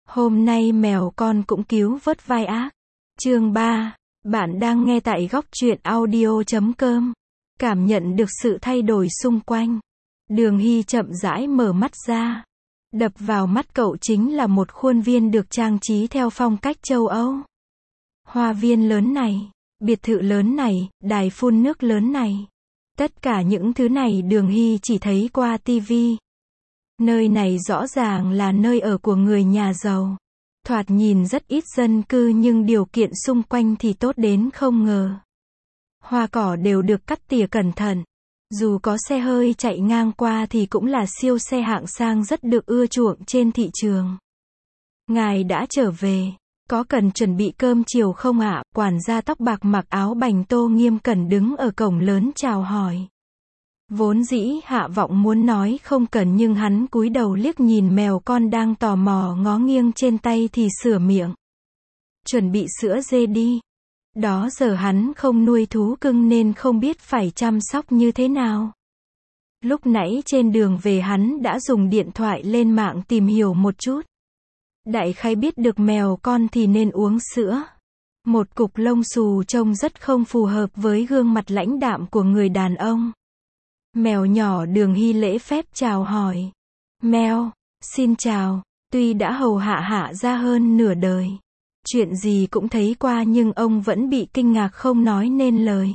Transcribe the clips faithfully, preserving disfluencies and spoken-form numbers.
Hôm nay mèo con cũng cứu vớt vai ác. Chương ba. Bạn đang nghe tại góc truyện audio chấm com. Cảm nhận được sự thay đổi xung quanh. Đường Hy chậm rãi mở mắt ra. Đập vào mắt cậu chính là một khuôn viên được trang trí theo phong cách châu Âu. Hoa viên lớn này, biệt thự lớn này, đài phun nước lớn này. Tất cả những thứ này Đường Hy chỉ thấy qua tivi. Nơi này rõ ràng là nơi ở của người nhà giàu. Thoạt nhìn rất ít dân cư nhưng điều kiện xung quanh thì tốt đến không ngờ. Hoa cỏ đều được cắt tỉa cẩn thận. Dù có xe hơi chạy ngang qua thì cũng là siêu xe hạng sang rất được ưa chuộng trên thị trường. Ngài đã trở về. Có cần chuẩn bị cơm chiều không ạ? Quản gia tóc bạc mặc áo bành tô nghiêm cẩn đứng ở cổng lớn chào hỏi. Vốn dĩ Hạ Vọng muốn nói không cần nhưng hắn cúi đầu liếc nhìn mèo con đang tò mò ngó nghiêng trên tay thì sửa miệng. Chuẩn bị sữa dê đi. Đó giờ hắn không nuôi thú cưng nên không biết phải chăm sóc như thế nào. Lúc nãy trên đường về hắn đã dùng điện thoại lên mạng tìm hiểu một chút. Đại khái biết được mèo con thì nên uống sữa. Một cục lông xù trông rất không phù hợp với gương mặt lãnh đạm của người đàn ông. Mèo nhỏ Đường Hy lễ phép chào hỏi. Mèo, xin chào. Tuy đã hầu hạ Hạ ra hơn nửa đời. Chuyện gì cũng thấy qua nhưng ông vẫn bị kinh ngạc không nói nên lời.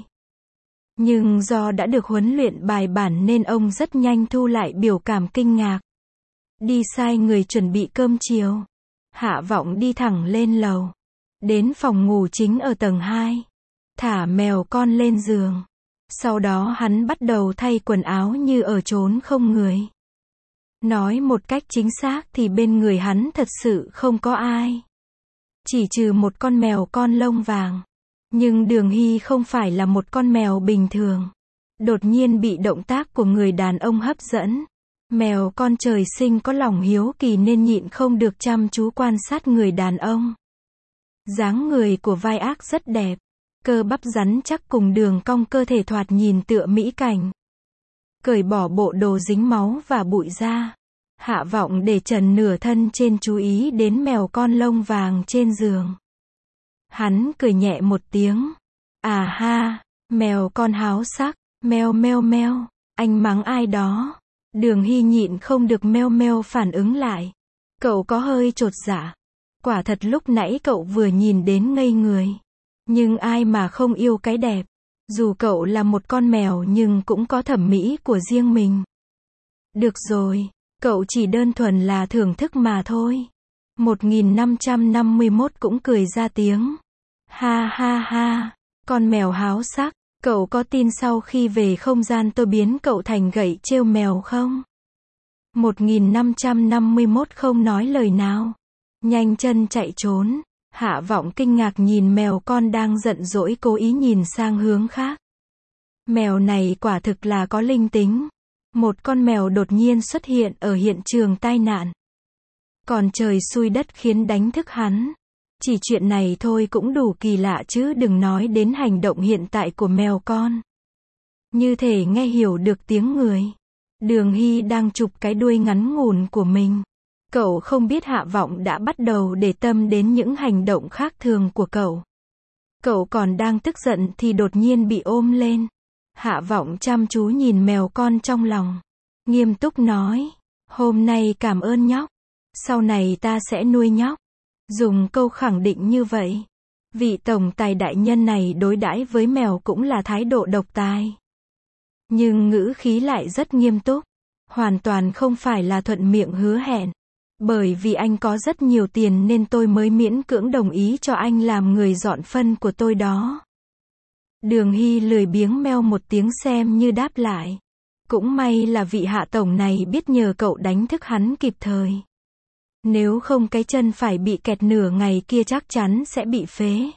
Nhưng do đã được huấn luyện bài bản nên ông rất nhanh thu lại biểu cảm kinh ngạc. Đi sai người chuẩn bị cơm chiều. Hạ Vọng đi thẳng lên lầu. Đến phòng ngủ chính ở tầng hai. Thả mèo con lên giường. Sau đó hắn bắt đầu thay quần áo như ở chốn không người. Nói một cách chính xác thì bên người hắn thật sự không có ai. Chỉ trừ một con mèo con lông vàng. Nhưng Đường Hy không phải là một con mèo bình thường. Đột nhiên bị động tác của người đàn ông hấp dẫn. Mèo con trời sinh có lòng hiếu kỳ nên nhịn không được chăm chú quan sát người đàn ông. Dáng người của vai ác rất đẹp. Cơ bắp rắn chắc cùng đường cong cơ thể thoạt nhìn tựa mỹ cảnh. Cởi bỏ bộ đồ dính máu và bụi ra. Hạ Vọng để trần nửa thân trên chú ý đến mèo con lông vàng trên giường. Hắn cười nhẹ một tiếng. À ha, mèo con háo sắc, meo meo meo, anh mắng ai đó. Đường Hy nhịn không được meo meo phản ứng lại. Cậu có hơi chột dạ. Quả thật lúc nãy cậu vừa nhìn đến ngây người. Nhưng ai mà không yêu cái đẹp. Dù cậu là một con mèo nhưng cũng có thẩm mỹ của riêng mình. Được rồi, cậu chỉ đơn thuần là thưởng thức mà thôi. một nghìn năm trăm năm mươi mốt cũng cười ra tiếng. Ha ha ha, con mèo háo sắc, cậu có tin sau khi về không gian tôi biến cậu thành gậy trêu mèo không? một nghìn năm trăm năm mươi mốt không nói lời nào. Nhanh chân chạy trốn. Hạ Vọng kinh ngạc nhìn mèo con đang giận dỗi cố ý nhìn sang hướng khác. Mèo này quả thực là có linh tính. Một con mèo đột nhiên xuất hiện ở hiện trường tai nạn. Còn trời xui đất khiến đánh thức hắn. Chỉ chuyện này thôi cũng đủ kỳ lạ chứ đừng nói đến hành động hiện tại của mèo con. Như thể nghe hiểu được tiếng người. Đường Hy đang chụp cái đuôi ngắn ngủn của mình. Cậu không biết Hạ Vọng đã bắt đầu để tâm đến những hành động khác thường của cậu. Cậu còn đang tức giận thì đột nhiên bị ôm lên. Hạ Vọng chăm chú nhìn mèo con trong lòng. Nghiêm túc nói. Hôm nay cảm ơn nhóc. Sau này ta sẽ nuôi nhóc. Dùng câu khẳng định như vậy. Vị tổng tài đại nhân này đối đãi với mèo cũng là thái độ độc tài. Nhưng ngữ khí lại rất nghiêm túc. Hoàn toàn không phải là thuận miệng hứa hẹn. Bởi vì anh có rất nhiều tiền nên tôi mới miễn cưỡng đồng ý cho anh làm người dọn phân của tôi đó. Đường Hy lười biếng meo một tiếng xem như đáp lại. Cũng may là vị Hạ tổng này biết nhờ cậu đánh thức hắn kịp thời. Nếu không cái chân phải bị kẹt nửa ngày kia chắc chắn sẽ bị phế.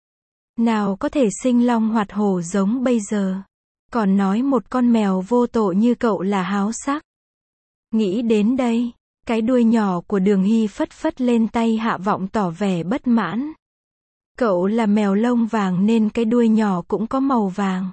Nào có thể sinh long hoạt hổ giống bây giờ. Còn nói một con mèo vô tội như cậu là háo sắc. Nghĩ đến đây. Cái đuôi nhỏ của Đường Hy phất phất lên tay Hạ Vọng tỏ vẻ bất mãn. Cậu là mèo lông vàng nên cái đuôi nhỏ cũng có màu vàng.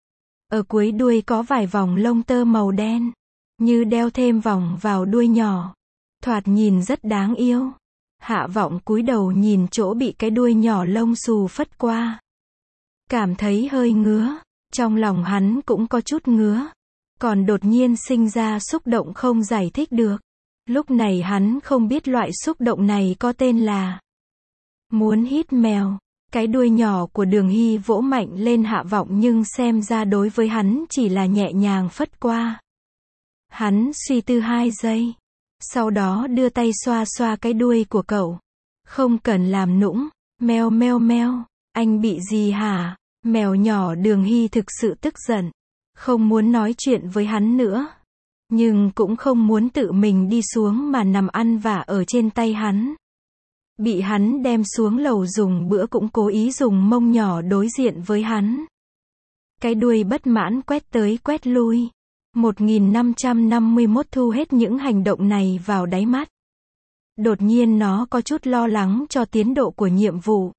Ở cuối đuôi có vài vòng lông tơ màu đen. Như đeo thêm vòng vào đuôi nhỏ. Thoạt nhìn rất đáng yêu. Hạ Vọng cúi đầu nhìn chỗ bị cái đuôi nhỏ lông xù phất qua. Cảm thấy hơi ngứa, trong lòng hắn cũng có chút ngứa. Còn đột nhiên sinh ra xúc động không giải thích được. Lúc này hắn không biết loại xúc động này có tên là muốn hít mèo. Cái đuôi nhỏ của Đường Hy vỗ mạnh lên Hạ Vọng nhưng xem ra đối với hắn chỉ là nhẹ nhàng phất qua. Hắn suy tư hai giây. Sau đó đưa tay xoa xoa cái đuôi của cậu. Không cần làm nũng. Meo meo meo. Anh bị gì hả? Mèo nhỏ Đường Hy thực sự tức giận. Không muốn nói chuyện với hắn nữa. Nhưng cũng không muốn tự mình đi xuống mà nằm ăn vả ở trên tay hắn. Bị hắn đem xuống lầu dùng bữa cũng cố ý dùng mông nhỏ đối diện với hắn. Cái đuôi bất mãn quét tới quét lui. một nghìn năm trăm năm mươi mốt thu hết những hành động này vào đáy mắt. Đột nhiên nó có chút lo lắng cho tiến độ của nhiệm vụ.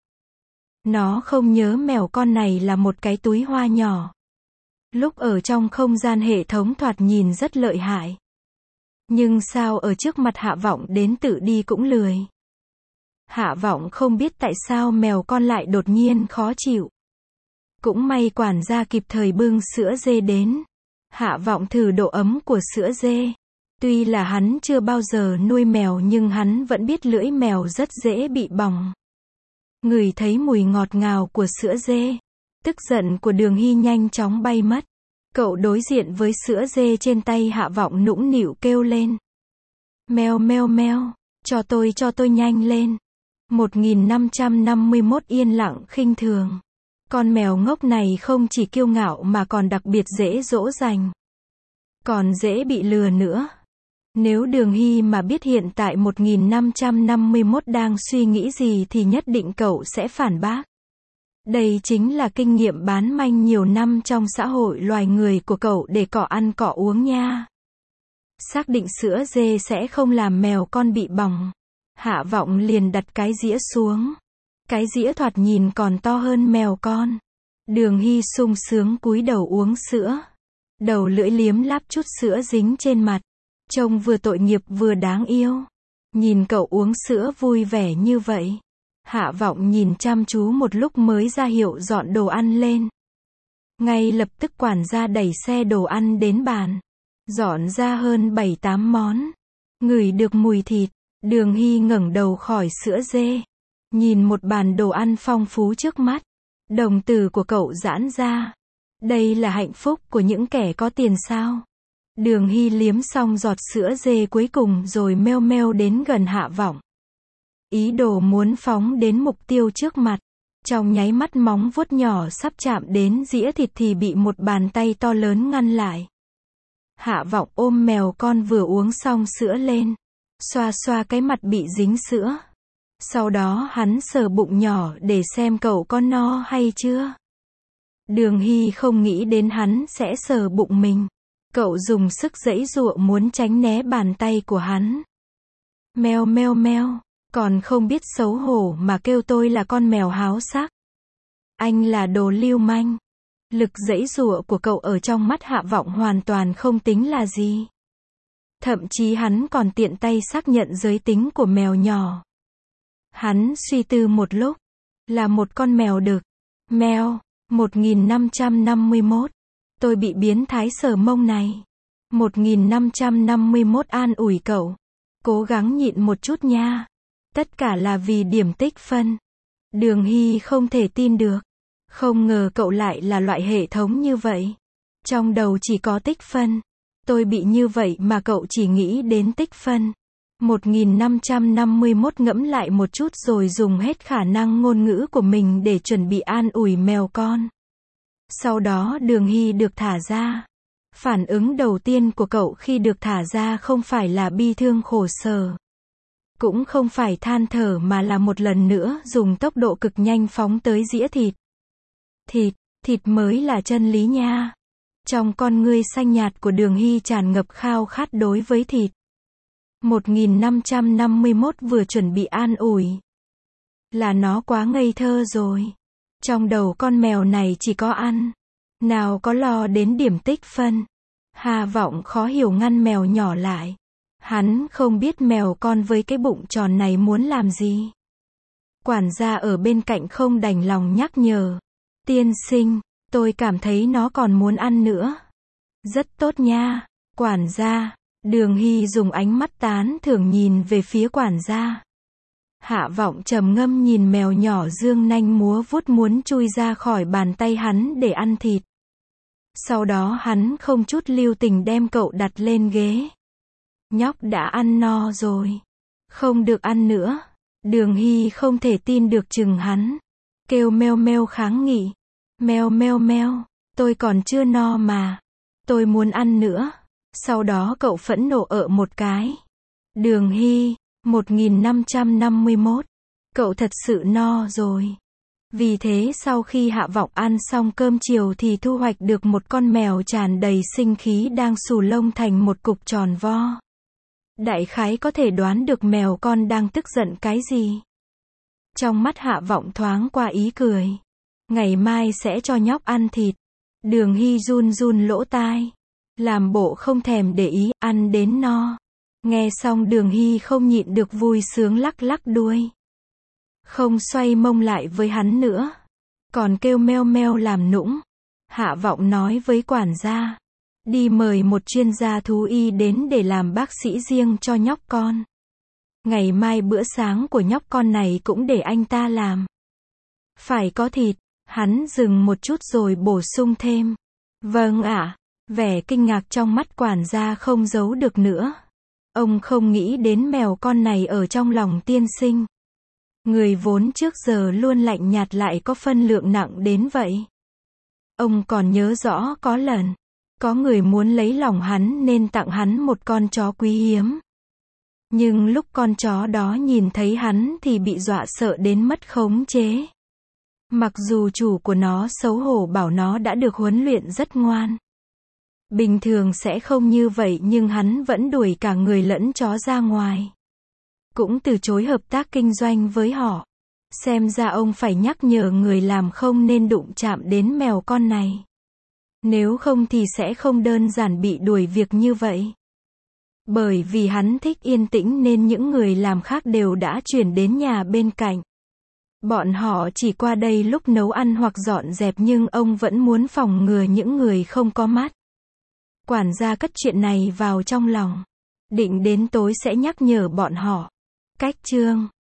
Nó không nhớ mèo con này là một cái túi hoa nhỏ. Lúc ở trong không gian hệ thống thoạt nhìn rất lợi hại. Nhưng sao ở trước mặt Hạ Vọng đến tự đi cũng lười. Hạ Vọng không biết tại sao mèo con lại đột nhiên khó chịu. Cũng may quản gia kịp thời bưng sữa dê đến. Hạ Vọng thử độ ấm của sữa dê. Tuy là hắn chưa bao giờ nuôi mèo nhưng hắn vẫn biết lưỡi mèo rất dễ bị bỏng. Ngửi thấy mùi ngọt ngào của sữa dê. Tức giận của Đường Hy nhanh chóng bay mất. Cậu đối diện với sữa dê trên tay Hạ Vọng nũng nịu kêu lên. Meo meo meo, cho tôi cho tôi nhanh lên. một nghìn năm trăm năm mươi mốt yên lặng khinh thường. Con mèo ngốc này không chỉ kiêu ngạo mà còn đặc biệt dễ dỗ dành. Còn dễ bị lừa nữa. Nếu Đường Hy mà biết hiện tại một nghìn năm trăm năm mươi mốt đang suy nghĩ gì thì nhất định cậu sẽ phản bác. Đây chính là kinh nghiệm bán manh nhiều năm trong xã hội loài người của cậu để cọ ăn cọ uống nha. Xác định sữa dê sẽ không làm mèo con bị bỏng. Hạ Vọng liền đặt cái dĩa xuống. Cái dĩa thoạt nhìn còn to hơn mèo con. Đường Hy sung sướng cúi đầu uống sữa. Đầu lưỡi liếm láp chút sữa dính trên mặt. Trông vừa tội nghiệp vừa đáng yêu. Nhìn cậu uống sữa vui vẻ như vậy. Hạ Vọng nhìn chăm chú một lúc mới ra hiệu dọn đồ ăn lên. Ngay lập tức quản gia đẩy xe đồ ăn đến bàn. Dọn ra hơn bảy tám món. Ngửi được mùi thịt. Đường Hy ngẩng đầu khỏi sữa dê. Nhìn một bàn đồ ăn phong phú trước mắt. Đồng tử của cậu giãn ra. Đây là hạnh phúc của những kẻ có tiền sao? Đường Hy liếm xong giọt sữa dê cuối cùng rồi meo meo đến gần Hạ Vọng. Ý đồ muốn phóng đến mục tiêu trước mặt. Trong nháy mắt móng vuốt nhỏ sắp chạm đến dĩa thịt thì bị một bàn tay to lớn ngăn lại. Hạ Vọng ôm mèo con vừa uống xong sữa lên. Xoa xoa cái mặt bị dính sữa. Sau đó hắn sờ bụng nhỏ để xem cậu có no hay chưa. Đường Hy không nghĩ đến hắn sẽ sờ bụng mình. Cậu dùng sức giãy giụa muốn tránh né bàn tay của hắn. Meo meo meo, còn không biết xấu hổ mà kêu tôi là con mèo háo sắc. Anh là đồ lưu manh. Lực giãy giụa của cậu ở trong mắt Hạ Vọng hoàn toàn không tính là gì. Thậm chí hắn còn tiện tay xác nhận giới tính của mèo nhỏ. Hắn suy tư một lúc. Là một con mèo đực. Mèo, một nghìn năm trăm năm mươi mốt. Tôi bị biến thái sờ mông này. một nghìn năm trăm năm mươi mốt an ủi cậu. Cố gắng nhịn một chút nha. Tất cả là vì điểm tích phân. Đường Hy không thể tin được. Không ngờ cậu lại là loại hệ thống như vậy. Trong đầu chỉ có tích phân. Tôi bị như vậy mà cậu chỉ nghĩ đến tích phân. một nghìn năm trăm năm mươi mốt ngẫm lại một chút rồi dùng hết khả năng ngôn ngữ của mình để chuẩn bị an ủi mèo con. Sau đó Đường Hy được thả ra. Phản ứng đầu tiên của cậu khi được thả ra không phải là bi thương khổ sở. Cũng không phải than thở mà là một lần nữa dùng tốc độ cực nhanh phóng tới dĩa thịt. Thịt, thịt mới là chân lý nha. Trong con ngươi xanh nhạt của Đường Hy tràn ngập khao khát đối với thịt. một nghìn năm trăm năm mươi mốt vừa chuẩn bị an ủi. Là nó quá ngây thơ rồi. Trong đầu con mèo này chỉ có ăn. Nào có lo đến điểm tích phân. Hạ Vọng khó hiểu ngăn mèo nhỏ lại. Hắn không biết mèo con với cái bụng tròn này muốn làm gì. Quản gia ở bên cạnh không đành lòng nhắc nhở. Tiên sinh, tôi cảm thấy nó còn muốn ăn nữa. Rất tốt nha, quản gia. Đường Hy dùng ánh mắt tán thưởng nhìn về phía quản gia. Hạ Vọng trầm ngâm nhìn mèo nhỏ dương nanh múa vuốt muốn chui ra khỏi bàn tay hắn để ăn thịt. Sau đó hắn không chút lưu tình đem cậu đặt lên ghế. Nhóc đã ăn no rồi. Không được ăn nữa. Đường Hy không thể tin được chừng hắn. Kêu meo meo kháng nghị. Meo meo meo, tôi còn chưa no mà. Tôi muốn ăn nữa. Sau đó cậu phẫn nộ ợ một cái. Đường Hy, một nghìn năm trăm năm mươi mốt. Cậu thật sự no rồi. Vì thế sau khi Hạ Vọng ăn xong cơm chiều thì thu hoạch được một con mèo tràn đầy sinh khí đang xù lông thành một cục tròn vo. Đại khái có thể đoán được mèo con đang tức giận cái gì. Trong mắt Hạ Vọng thoáng qua ý cười. Ngày mai sẽ cho nhóc ăn thịt. Đường Hy run run lỗ tai. Làm bộ không thèm để ý, ăn đến no. Nghe xong Đường Hy không nhịn được vui sướng lắc lắc đuôi. Không xoay mông lại với hắn nữa. Còn kêu meo meo làm nũng. Hạ Vọng nói với quản gia. Đi mời một chuyên gia thú y đến để làm bác sĩ riêng cho nhóc con. Ngày mai bữa sáng của nhóc con này cũng để anh ta làm. Phải có thịt. Hắn dừng một chút rồi bổ sung thêm. Vâng ạ. Vẻ kinh ngạc trong mắt quản gia không giấu được nữa. Ông không nghĩ đến mèo con này ở trong lòng tiên sinh. Người vốn trước giờ luôn lạnh nhạt lại có phân lượng nặng đến vậy. Ông còn nhớ rõ có lần, có người muốn lấy lòng hắn nên tặng hắn một con chó quý hiếm. Nhưng lúc con chó đó nhìn thấy hắn thì bị dọa sợ đến mất khống chế. Mặc dù chủ của nó xấu hổ bảo nó đã được huấn luyện rất ngoan. Bình thường sẽ không như vậy nhưng hắn vẫn đuổi cả người lẫn chó ra ngoài. Cũng từ chối hợp tác kinh doanh với họ. Xem ra ông phải nhắc nhở người làm không nên đụng chạm đến mèo con này. Nếu không thì sẽ không đơn giản bị đuổi việc như vậy. Bởi vì hắn thích yên tĩnh nên những người làm khác đều đã chuyển đến nhà bên cạnh. Bọn họ chỉ qua đây lúc nấu ăn hoặc dọn dẹp nhưng ông vẫn muốn phòng ngừa những người không có mắt. Quản gia cất chuyện này vào trong lòng. Định đến tối sẽ nhắc nhở bọn họ. Cách chương